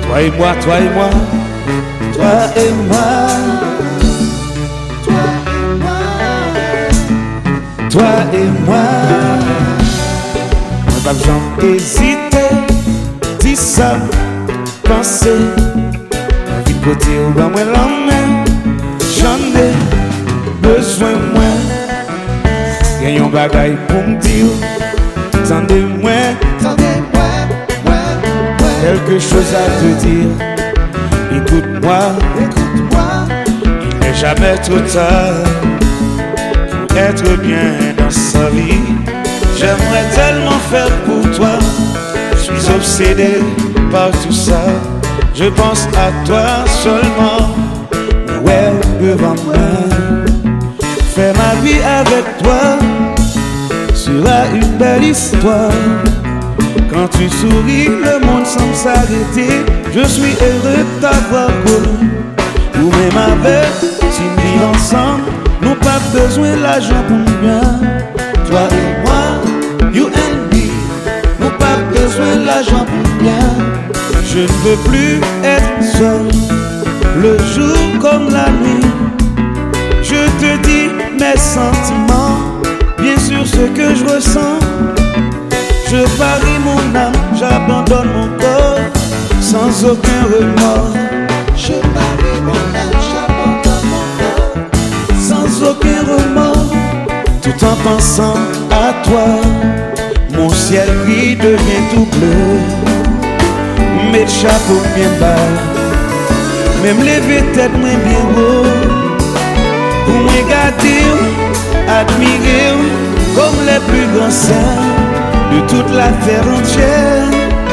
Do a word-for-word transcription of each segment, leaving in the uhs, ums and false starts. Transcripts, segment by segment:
Toi et moi, toi et moi, toi et moi, toi et moi, toi et moi. On va jamais hésiter, dis ça, penser. Du côté où va moi l'emmène, j'en ai besoin moi. Y'a un bagaille pour me dire, tendez-moi, tendez-moi, moi, moi. Quelque chose à te dire. Écoute-moi, écoute-moi. Il n'est jamais trop tard pour être bien dans sa vie. J'aimerais tellement faire pour toi. Je suis obsédé par tout ça. Je pense à toi seulement. Ouais, devant moi. Faire ma vie avec toi sera une belle histoire. Quand tu souris, le monde semble s'arrêter. Je suis heureux de t'avoir connu. Ou même avec, si nous vivons ensemble, nous pas besoin d'argent pour nous bien. Toi et moi, you and me, nous pas besoin d'argent pour nous bien. Je ne veux plus être seul, le jour comme la nuit. Je te dis mes sentiments, bien sûr ce que je ressens. Je parie mon âme, j'abandonne mon corps, sans aucun remords. Je parie mon âme, j'abandonne mon corps, sans aucun remords. Tout en pensant à toi, mon ciel gris devient tout bleu. Mes chapeaux bien bas, même lever tête moins bien haut. Pour me regarder, admirer comme les plus grands saints de toute la terre entière.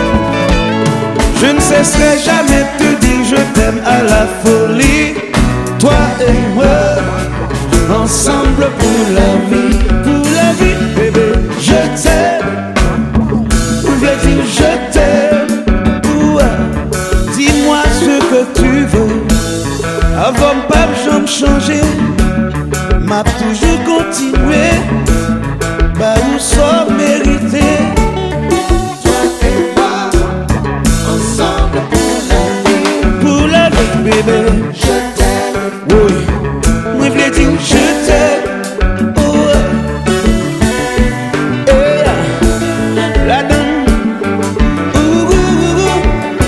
Je ne cesserai jamais de te dire je t'aime à la folie. Toi et moi, ensemble pour la vie. Pour la vie, bébé, je t'aime. Voulais dire je t'aime. Dis-moi ce que tu veux. Avant pas de me changer, m'a toujours continué. Bah où sont mérité. toi et moi, ensemble pour la vie. Pour la vie, bébé, Je t'aime, oui. Moi je voulais dire je t'aime. Oh, yeah. La donne. Ouh, ouh, ouh.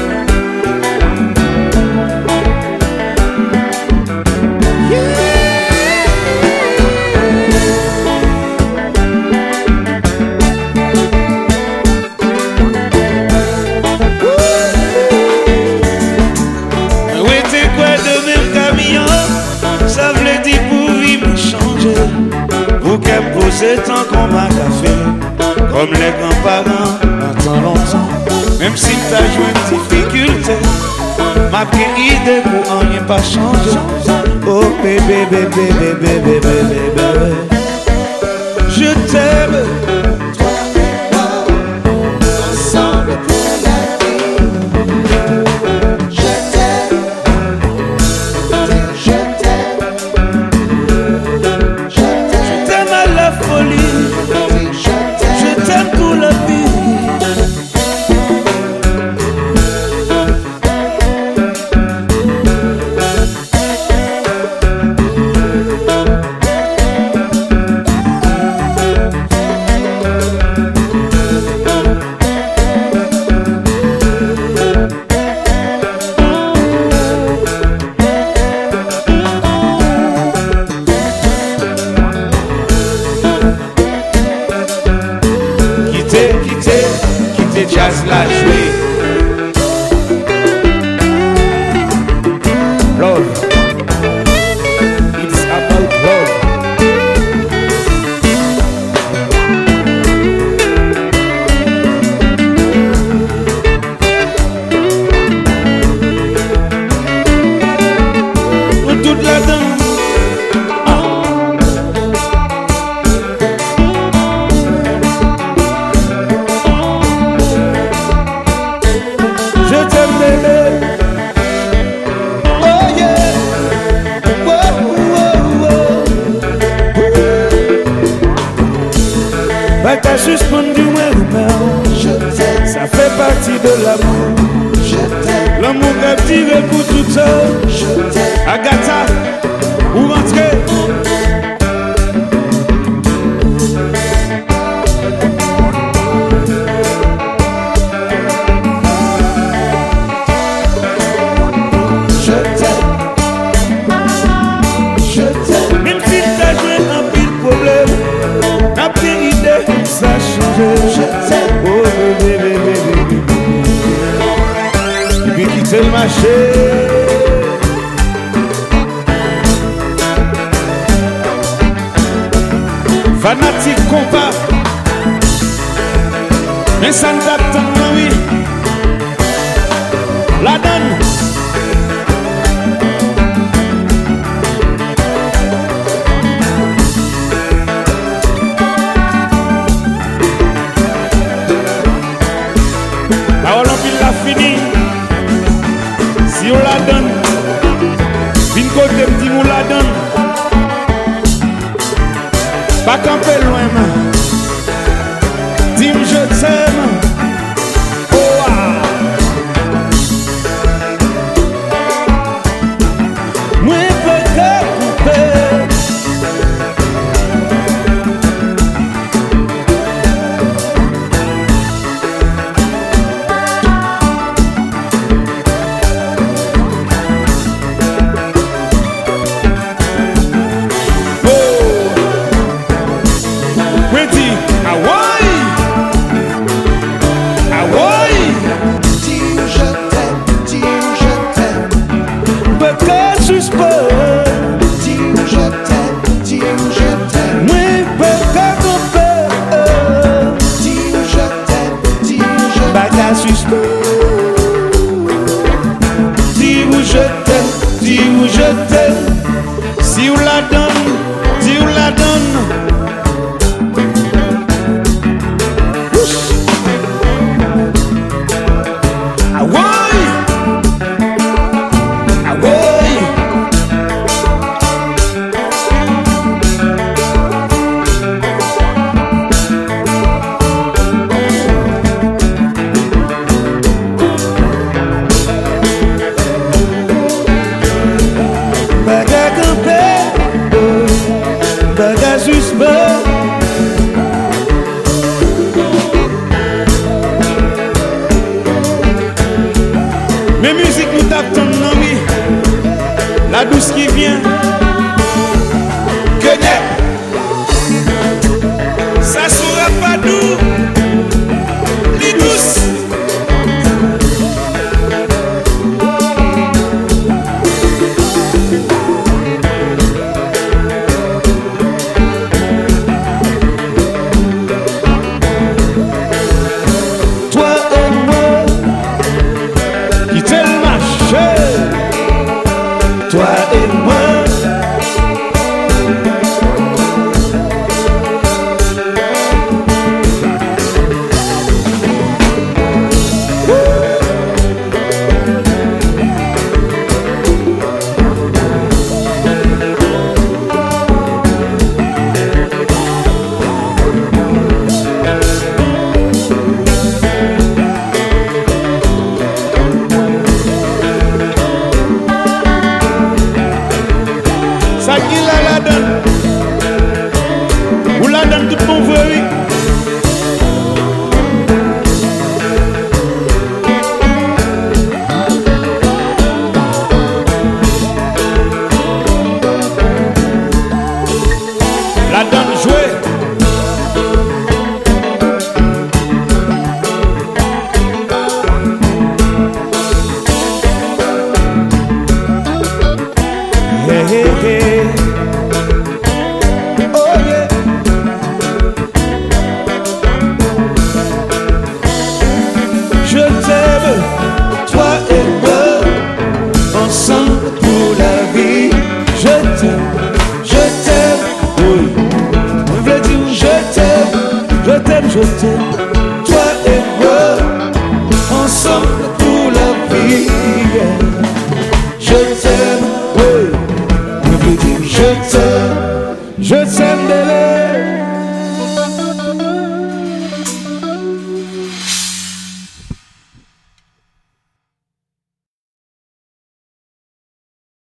Oui, t'es quoi de même camion? Ça voulait dire pour vivre changer. Pour qu'elle pose tant qu'on m'a café. Comme les grands-parents, attend longtemps. Même si t'as joué une difficulté, ma petite idée pour en rien pas changer. Oh bébé, bébé, bébé, bébé, bébé, bébé. Je t'aime. toi et moi, ensemble pour la vie. Je t'aime, je t'aime, je Je t'aime, t'aime à la folie. je t'aime. Je t'aime pour la vie. Quitter, quitter, quitter jazz la jouer. Love, it's about love. Pour toute la danse. Je t'aime bébé. Oh yeah. Wow, wow, wow. Bah t'as suspendu moi ou pas. Je t'aime, Ça fait partie de l'amour. je t'aime, L'amour rêve tiré pour tout ça. Agatha, où rentrer? Ça change, je t'aime. Oh bébé, bébé, bébé. Et puis quitter le marché. Fanatique compas. Mais ça ne t'attend pas, oui. La donne. Fini, si on la donne, vine côté petit mou la donne, pas camper loin, dis-moi je t'aime, oh ah. Moi peux te couper. Dis où je t'aime, dis où je t'aime. Si on la donne, si on la donne. Ah ouais, ah ouais. Mes musiques nous t'attendent, non oui. La douce qui vient.